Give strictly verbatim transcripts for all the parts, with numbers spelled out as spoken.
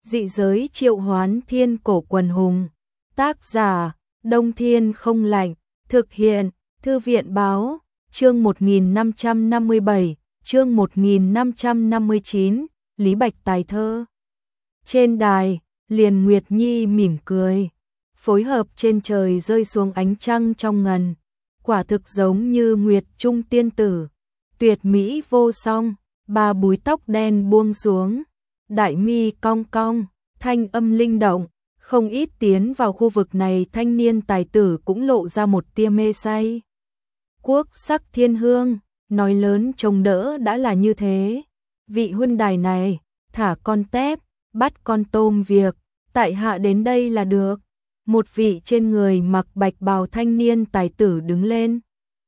Dị giới triệu hoán thiên cổ quần hùng. Tác giả, Đông Thiên không lạnh. Thực hiện, Thư viện báo. Chương một nghìn năm trăm năm mươi bảy, chương một nghìn năm trăm năm mươi chín, Lý Bạch tài thơ. Trên đài, Liền Nguyệt Nhi mỉm cười. Phối hợp trên trời rơi xuống ánh trăng trong ngần. Quả thực giống như Nguyệt Trung tiên tử. Tuyệt mỹ vô song, ba búi tóc đen buông xuống. Đại mi cong cong, thanh âm linh động. Không ít tiến vào khu vực này thanh niên tài tử cũng lộ ra một tia mê say. Quốc sắc thiên hương, nói lớn trông đỡ đã là như thế. Vị huynh đài này, thả con tép, bắt con tôm việc, tại hạ đến đây là được. Một vị trên người mặc bạch bào thanh niên tài tử đứng lên.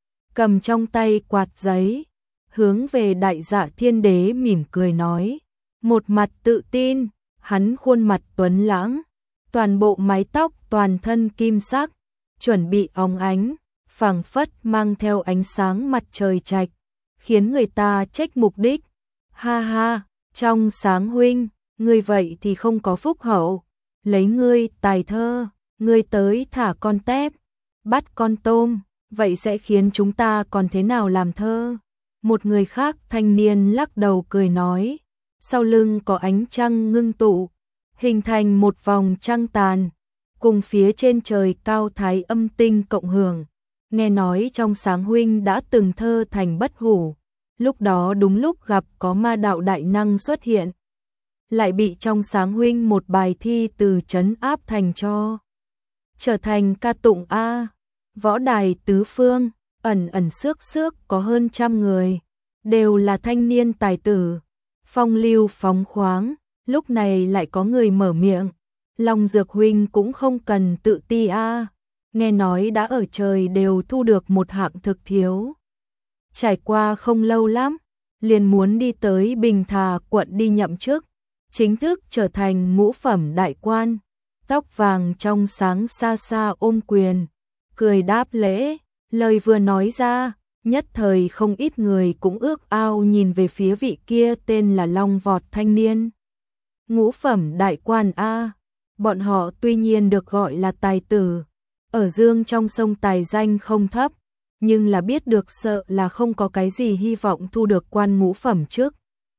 Cầm trong tay quạt giấy, hướng về Đại Dạ Thiên Đế mỉm cười nói. Một mặt tự tin, hắn khuôn mặt tuấn lãng. Toàn bộ mái tóc toàn thân kim sắc, chuẩn bị óng ánh, phảng phất mang theo ánh sáng mặt trời trạch, khiến người ta trách mục đích. Ha ha, trong sáng huynh, ngươi vậy thì không có phúc hậu, lấy ngươi tài thơ, ngươi tới thả con tép, bắt con tôm, vậy sẽ khiến chúng ta còn thế nào làm thơ? Một người khác thanh niên lắc đầu cười nói, sau lưng có ánh trăng ngưng tụ, hình thành một vòng trăng tàn, cùng phía trên trời cao thái âm tinh cộng hưởng. Nghe nói trong sáng huynh đã từng thơ thành bất hủ, lúc đó đúng lúc gặp có ma đạo đại năng xuất hiện, lại bị trong sáng huynh một bài thi từ trấn áp thành cho trở thành ca tụng a. Võ đài tứ phương, ẩn ẩn xước xước có hơn trăm người, đều là thanh niên tài tử, phong lưu phóng khoáng. Lúc này lại có người mở miệng, Long Dược huynh cũng không cần tự ti a, nghe nói đã ở trời đều thu được một hạng thực thiếu. Trải qua không lâu lắm, liền muốn đi tới Bình Thà quận đi nhậm chức, chính thức trở thành ngũ phẩm đại quan. Tóc vàng trong sáng xa xa ôm quyền, cười đáp lễ, lời vừa nói ra, nhất thời không ít người cũng ước ao nhìn về phía vị kia tên là Long Vọt thanh niên. Ngũ phẩm đại quan a, bọn họ tuy nhiên được gọi là tài tử, ở dương trong sông tài danh không thấp, nhưng là biết được sợ là không có cái gì hy vọng thu được quan ngũ phẩm trước.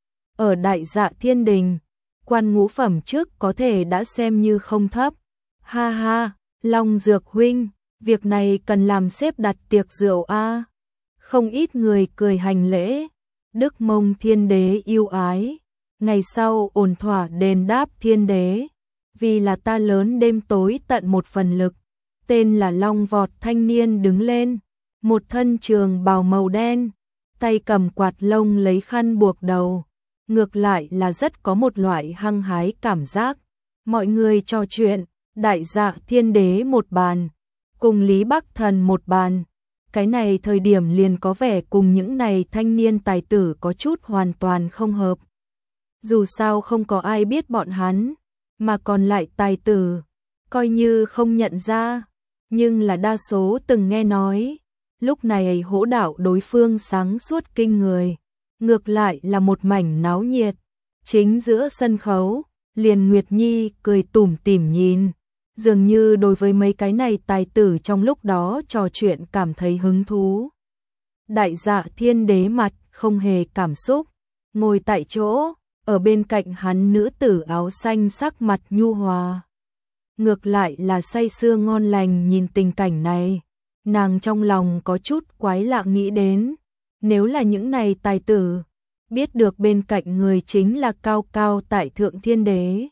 Ở Đại Dạ Thiên Đình, quan ngũ phẩm trước có thể đã xem như không thấp. Ha ha, Long Dược huynh, việc này cần làm xếp đặt tiệc rượu a. Không ít người cười hành lễ. Đức Mông Thiên Đế yêu ái, ngày sau ổn thỏa đền đáp Thiên Đế, vì là ta lớn đêm tối tận một phần lực. Tên là Long Vọt thanh niên đứng lên, một thân trường bào màu đen, tay cầm quạt lông lấy khăn buộc đầu, ngược lại là rất có một loại hăng hái cảm giác. Mọi người trò chuyện, Đại Dạ Thiên Đế một bàn, cùng Lý Bắc Thần một bàn. Cái này thời điểm liền có vẻ cùng những này thanh niên tài tử có chút hoàn toàn không hợp. Dù sao không có ai biết bọn hắn, mà còn lại tài tử, coi như không nhận ra, nhưng là đa số từng nghe nói. Lúc này hỗ đạo đối phương sáng suốt kinh người, ngược lại là một mảnh náo nhiệt. Chính giữa sân khấu, Liền Nguyệt Nhi cười tủm tỉm nhìn, dường như đối với mấy cái này tài tử trong lúc đó trò chuyện cảm thấy hứng thú. Đại Dạ Thiên Đế mặt không hề cảm xúc, ngồi tại chỗ, ở bên cạnh hắn nữ tử áo xanh sắc mặt nhu hòa. Ngược lại là say sưa ngon lành nhìn tình cảnh này, nàng trong lòng có chút quái lạ nghĩ đến, nếu là những này tài tử, biết được bên cạnh người chính là cao cao tại thượng Thiên Đế,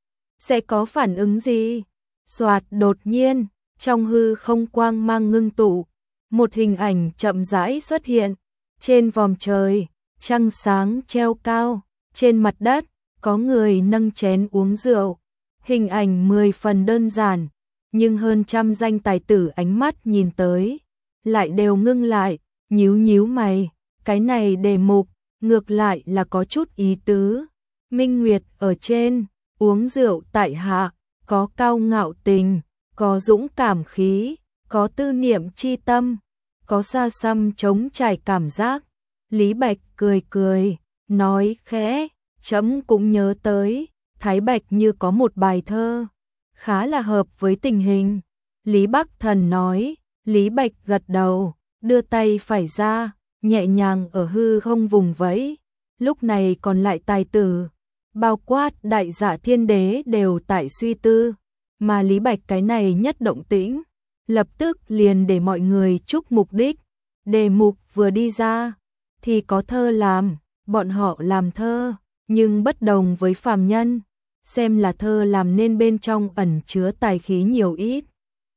sẽ có phản ứng gì? Soạt, đột nhiên, trong hư không quang mang ngưng tụ, một hình ảnh chậm rãi xuất hiện, trên vòm trời, trăng sáng treo cao, trên mặt đất, có người nâng chén uống rượu. Hình ảnh mười phần đơn giản, nhưng hơn trăm danh tài tử ánh mắt nhìn tới, lại đều ngưng lại, nhíu nhíu mày, cái này đề mục, ngược lại là có chút ý tứ. Minh Nguyệt ở trên, uống rượu tại hạ, có cao ngạo tình, có dũng cảm khí, có tư niệm chi tâm, có xa xăm trống trải cảm giác. Lý Bạch cười cười, nói khẽ, chấm cũng nhớ tới, Thái Bạch như có một bài thơ, khá là hợp với tình hình. Lý Bắc Thần nói, Lý Bạch gật đầu, đưa tay phải ra, nhẹ nhàng ở hư không vùng vẫy. Lúc này còn lại tài tử, bao quát Đại Dạ Thiên Đế đều tại suy tư, mà Lý Bạch cái này nhất động tĩnh, lập tức liền để mọi người chúc mục đích. Đề mục vừa đi ra, thì có thơ làm, bọn họ làm thơ, nhưng bất đồng với phàm nhân, xem là thơ làm nên bên trong ẩn chứa tài khí nhiều ít.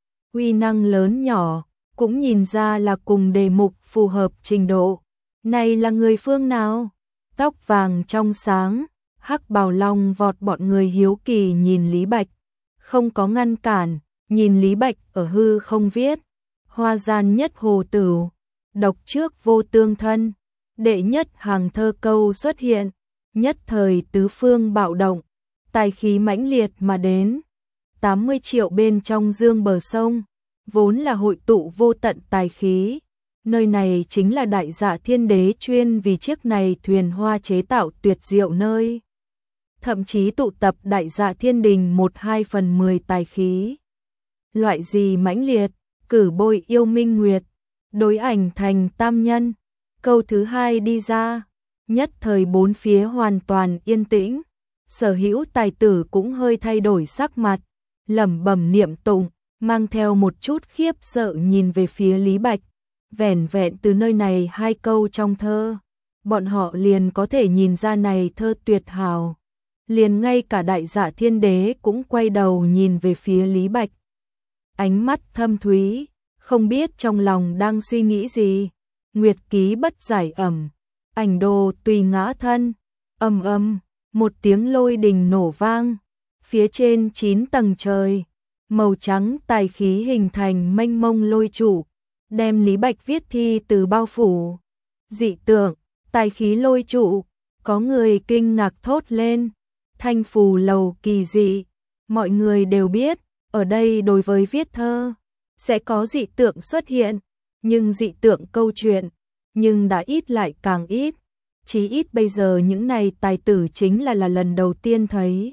Uy năng lớn nhỏ, cũng nhìn ra là cùng đề mục phù hợp trình độ. Này là người phương nào? Tóc vàng trong sáng, hắc bào long vọt, bọn người hiếu kỳ nhìn Lý Bạch, không có ngăn cản, nhìn Lý Bạch ở hư không viết, hoa gian nhất hồ tửu, độc trước vô tương thân, đệ nhất hàng thơ câu xuất hiện, nhất thời tứ phương bạo động, tài khí mãnh liệt mà đến. tám mươi triệu bên trong dương bờ sông, vốn là hội tụ vô tận tài khí. Nơi này chính là Đại Dạ Thiên Đế chuyên vì chiếc này thuyền hoa chế tạo tuyệt diệu nơi. Thậm chí tụ tập Đại Dạ Thiên Đình một hai phần mười tài khí. Loại gì mãnh liệt, cử bôi yêu minh nguyệt, đối ảnh thành tam nhân. Câu thứ hai đi ra, nhất thời bốn phía hoàn toàn yên tĩnh. Sở hữu tài tử cũng hơi thay đổi sắc mặt, lẩm bẩm niệm tụng, mang theo một chút khiếp sợ nhìn về phía Lý Bạch. Vẻn vẹn từ nơi này hai câu trong thơ, bọn họ liền có thể nhìn ra này thơ tuyệt hảo. Liền ngay cả Đại Dạ Thiên Đế cũng quay đầu nhìn về phía Lý Bạch. Ánh mắt thâm thúy, không biết trong lòng đang suy nghĩ gì. Nguyệt ký bất giải ẩm, ảnh đồ tùy ngã thân, ầm ầm, một tiếng lôi đình nổ vang. Phía trên chín tầng trời, màu trắng tài khí hình thành mênh mông lôi trụ, đem Lý Bạch viết thi từ bao phủ. Dị tượng, tài khí lôi trụ, có người kinh ngạc thốt lên, thanh phù lầu kỳ dị. Mọi người đều biết, ở đây đối với viết thơ, sẽ có dị tượng xuất hiện, nhưng dị tượng câu chuyện, nhưng đã ít lại càng ít. Chí ít bây giờ những này tài tử chính là là lần đầu tiên thấy.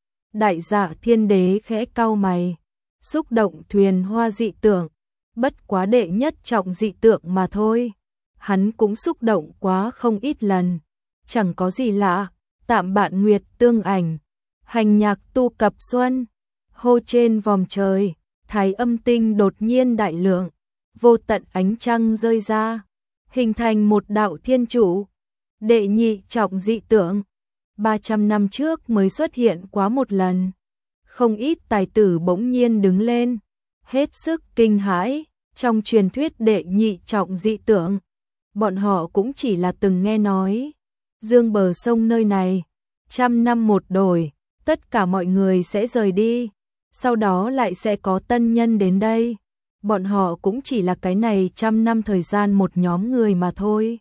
Đại Dạ Thiên Đế khẽ cau mày, xúc động thuyền hoa dị tượng, bất quá đệ nhất trọng dị tượng mà thôi. Hắn cũng xúc động quá không ít lần, chẳng có gì lạ. Tạm bạn nguyệt tương ảnh, hành nhạc tu cập xuân, hô trên vòm trời, thái âm tinh đột nhiên đại lượng, vô tận ánh trăng rơi ra, hình thành một đạo thiên trụ. Đệ nhị trọng dị tượng, ba trăm năm trước mới xuất hiện quá một lần. Không ít tài tử bỗng nhiên đứng lên, hết sức kinh hãi. Trong truyền thuyết đệ nhị trọng dị tượng, bọn họ cũng chỉ là từng nghe nói. Dương bờ sông nơi này, trăm năm một đổi, tất cả mọi người sẽ rời đi, sau đó lại sẽ có tân nhân đến đây. Bọn họ cũng chỉ là cái này trăm năm thời gian một nhóm người mà thôi.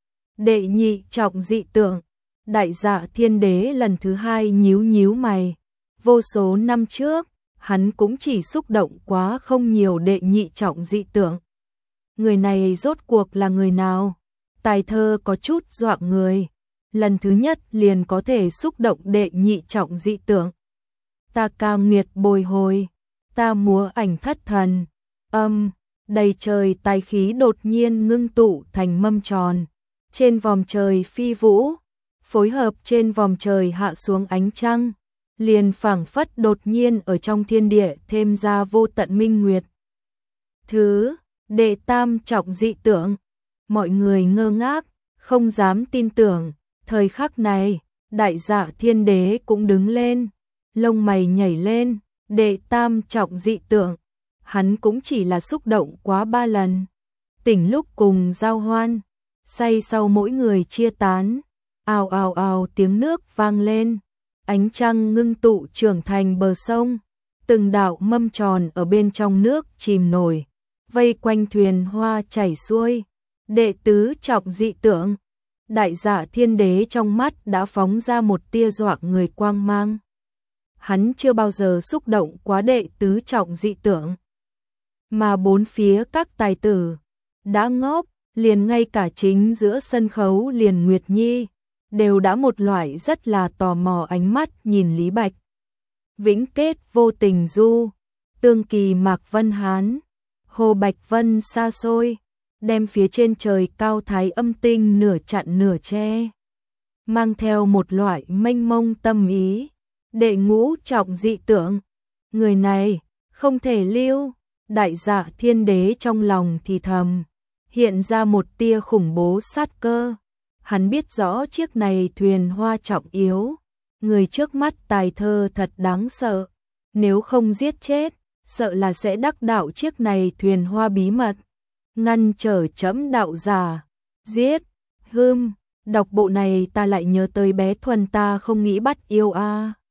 Đệ nhị trọng dị tượng, Đại Dạ Thiên Đế lần thứ hai nhíu nhíu mày. Vô số năm trước, hắn cũng chỉ xúc động quá không nhiều đệ nhị trọng dị tượng. Người này rốt cuộc là người nào? Tài thơ có chút dọa người. Lần thứ nhất liền có thể xúc động đệ nhị trọng dị tượng. Ta cao nghiệt bồi hồi, ta múa ảnh thất thần. Âm, đầy trời tài khí đột nhiên ngưng tụ thành mâm tròn. Trên vòm trời phi vũ, phối hợp trên vòm trời hạ xuống ánh trăng, liền phảng phất đột nhiên ở trong thiên địa thêm ra vô tận minh nguyệt. Thứ, đệ tam trọng dị tượng, mọi người ngơ ngác, không dám tin tưởng. Thời khắc này, Đại Dạ Thiên Đế cũng đứng lên, lông mày nhảy lên. Đệ tam trọng dị tượng, hắn cũng chỉ là xúc động quá ba lần. Tỉnh lúc cùng giao hoan, say sau mỗi người chia tán. Ào ào ào tiếng nước vang lên, ánh trăng ngưng tụ trưởng thành bờ sông, từng đạo mâm tròn ở bên trong nước chìm nổi, vây quanh thuyền hoa chảy xuôi. Đệ tứ trọng dị tượng, Đại Dạ Thiên Đế trong mắt đã phóng ra một tia dọa người quang mang. Hắn chưa bao giờ xúc động quá đệ tứ trọng dị tượng. Mà bốn phía các tài tử đã ngốc, liền ngay cả chính giữa sân khấu liền Nguyệt Nhi, đều đã một loại rất là tò mò ánh mắt nhìn Lý Bạch. Vĩnh kết vô tình du, tương kỳ Mạc Vân Hán, Hồ Bạch Vân xa xôi, đem phía trên trời cao thái âm tinh nửa chặn nửa che, mang theo một loại mênh mông tâm ý. Đệ ngũ trọng dị tượng, người này không thể lưu. Đại Dạ Thiên Đế trong lòng thì thầm, hiện ra một tia khủng bố sát cơ. Hắn biết rõ chiếc này thuyền hoa trọng yếu, người trước mắt tài thơ thật đáng sợ, nếu không giết chết, sợ là sẽ đắc đạo chiếc này thuyền hoa bí mật, ngăn trở chấm đạo giả. Giết, hưm, đọc bộ này ta lại nhớ tới bé Thuần ta không nghĩ bắt yêu a.